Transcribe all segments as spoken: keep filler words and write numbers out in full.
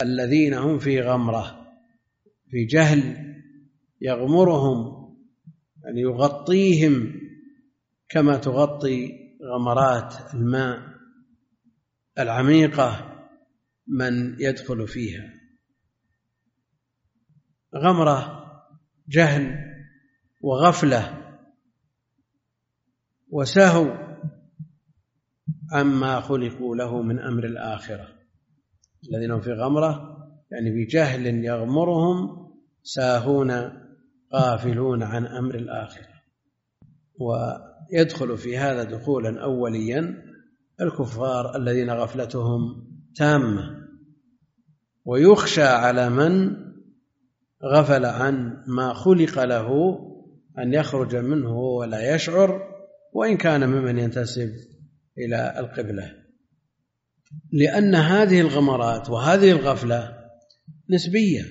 الذين هم في غمرة، في جهل يغمرهم، يعني يغطيهم كما تغطي غمرات الماء العميقة من يدخل فيها. غمرة جهل وغفلة وسهو عما خلقوا له من أمر الآخرة. الذين هم في غمرة يعني بجهل يغمرهم، ساهون غافلون عن أمر الآخرة. ويدخل في هذا دخولا أوليا الكفار الذين غفلتهم تامة، ويخشى على من غفل عن ما خلق له أن يخرج منه ولا يشعر، وإن كان ممن ينتسب إلى القبلة، لأن هذه الغمرات وهذه الغفلة نسبية.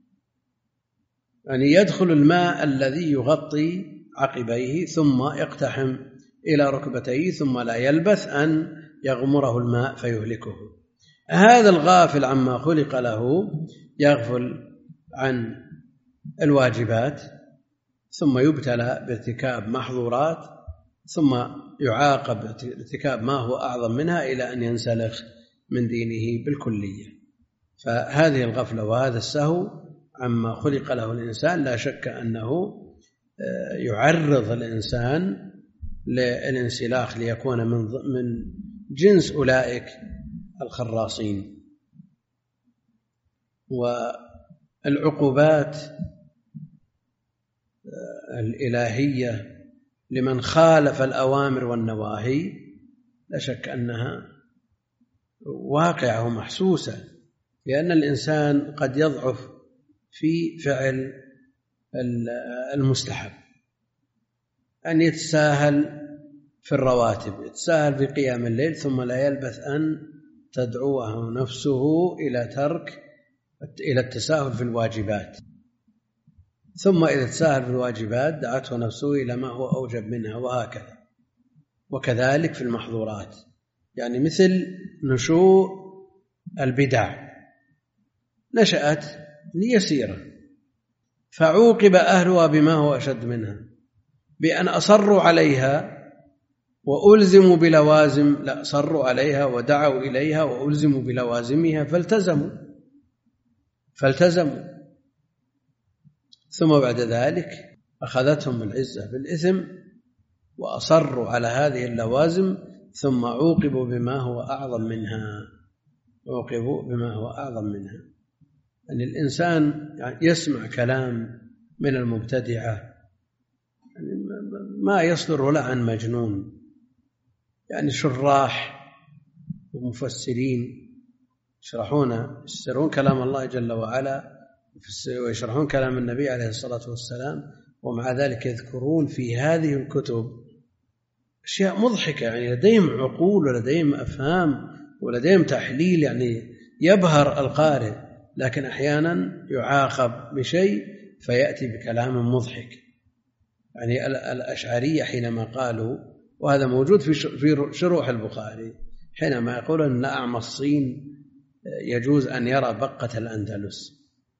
يعني يدخل الماء الذي يغطي عقبيه ثم يقتحم إلى ركبتيه ثم لا يلبث أن يغمره الماء فيهلكه. هذا الغافل عما خلق له يغفل عن الواجبات ثم يبتلى بارتكاب محظورات ثم يعاقب بارتكاب ما هو أعظم منها إلى أن ينسلخ من دينه بالكلية. فهذه الغفلة وهذا السهو عما خلق له الإنسان لا شك أنه يعرض الإنسان للانسلاخ ليكون من جنس أولئك الخراصين. والعقوبات الإلهية لمن خالف الأوامر والنواهي لا شك أنها واقعة ومحسوسة، لأن الإنسان قد يضعف في فعل المستحب، أن يتساهل في الرواتب، يتساهل في قيام الليل ثم لا يلبث أن تدعوه نفسه إلى ترك إلى التساهل في الواجبات، ثم إذا تساهل في الواجبات دعته نفسه إلى ما هو أوجب منها، وهكذا. وكذلك في المحظورات، يعني مثل نشوء البدع نشأت ليسيرة فعوقب أهلها بما هو أشد منها، بأن أصروا عليها وألزموا بلوازم، لا أصروا عليها ودعوا إليها وألزموا بلوازمها فالتزموا فالتزموا ثم بعد ذلك أخذتهم العزة بالإثم وأصروا على هذه اللوازم ثم عوقبوا بما هو أعظم منها عوقبوا بما هو أعظم منها. أن الإنسان يسمع كلام من المبتدعة ما يصدر له عن مجنون، يعني شراح ومفسرين يشرحون يفسرون كلام الله جل وعلا ويشرحون كلام النبي عليه الصلاة والسلام، ومع ذلك يذكرون في هذه الكتب أشياء مضحكة، يعني لديهم عقول ولديهم أفهام ولديهم تحليل يعني يبهر القارئ، لكن أحيانا يعاقب بشيء فيأتي بكلام مضحك. يعني الأشعرية حينما قالوا، وهذا موجود في شروح البخاري، حينما يقولون أن أعمى الصين يجوز أن يرى بقة الأندلس،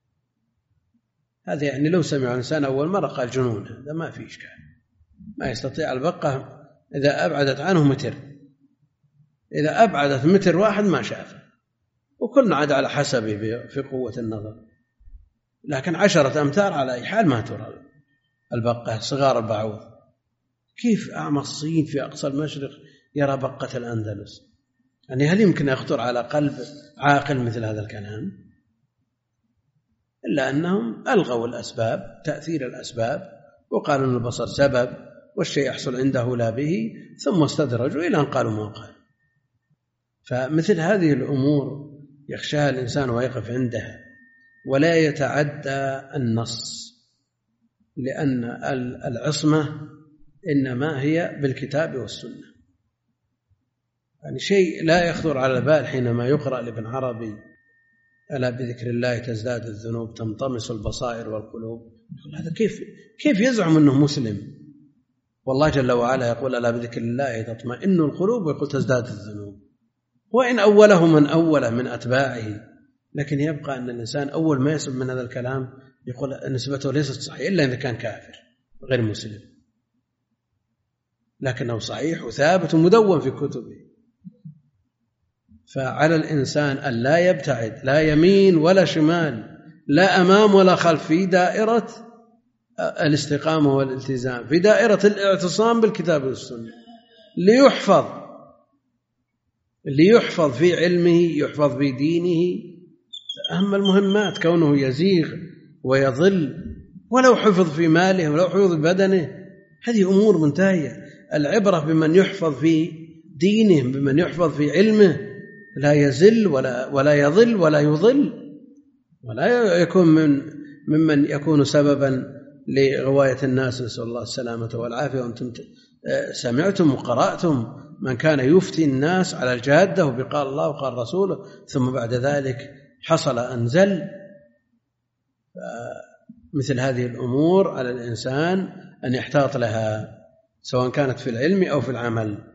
هذا يعني لو سمع إنسان أول مرة قال جنون، هذا ما في إشكال، ما يستطيع البقة إذا أبعدت عنه متر، إذا أبعدت متر واحد ما شافه، وكلنا عاد على حسبه في قوة النظر، لكن عشرة أمتار على أي حال ما ترى البقة صغار البعوض. كيف أعمى الصين في أقصى المشرق يرى بقة الأندلس؟ يعني هل يمكن يخطر على قلب عاقل مثل هذا الكلام؟ إلا أنهم ألغوا الأسباب، تأثير الأسباب، وقالوا أن البصر سبب والشيء يحصل عنده لا به، ثم استدرجوا إلى أن قالوا ما قال. فمثل هذه الأمور يخشاها الإنسان ويقف عندها ولا يتعدى النص، لأن العصمة إنما هي بالكتاب والسنة. يعني شيء لا يخطر على البال حينما يقرأ لابن عربي ألا بذكر الله تزداد الذنوب تنطمس البصائر والقلوب، هذا كيف كيف يزعم أنه مسلم؟ والله جل وعلا يقول ألا بذكر الله تطمئن القلوب، ويقول تزداد الذنوب. وإن أوله من أوله من أتباعه لكن يبقى أن الإنسان أول ما يسمع من هذا الكلام يقول نسبته ليست صحيحة إلا إذا كان كافر غير مسلم، لكنه صحيح وثابت ومدون في كتبه. فعلى الإنسان أن لا يبتعد لا يمين ولا شمال، لا أمام ولا خلف، في دائرة الاستقامة والالتزام، في دائرة الاعتصام بالكتاب والسنة، ليحفظ ليحفظ في علمه، يحفظ في دينه. أهم المهمات كونه يزيغ ويضل، ولو حفظ في ماله ولو حفظ في بدنه، هذه أمور منتهية. العبرة بمن يحفظ في دينه، بمن يحفظ في علمه، لا يزل ولا ولا يضل ولا يضل، ولا يكون من ممن يكون سببا لغواية الناس، نسأل الله السلامة والعافية. وأنتم سمعتم وقرأتم من كان يفتي الناس على الجادة وبقال الله وقال رسوله، ثم بعد ذلك حصل أنزل. مثل هذه الأمور على الإنسان أن يحتاط لها، سواء كانت في العلم أو في العمل.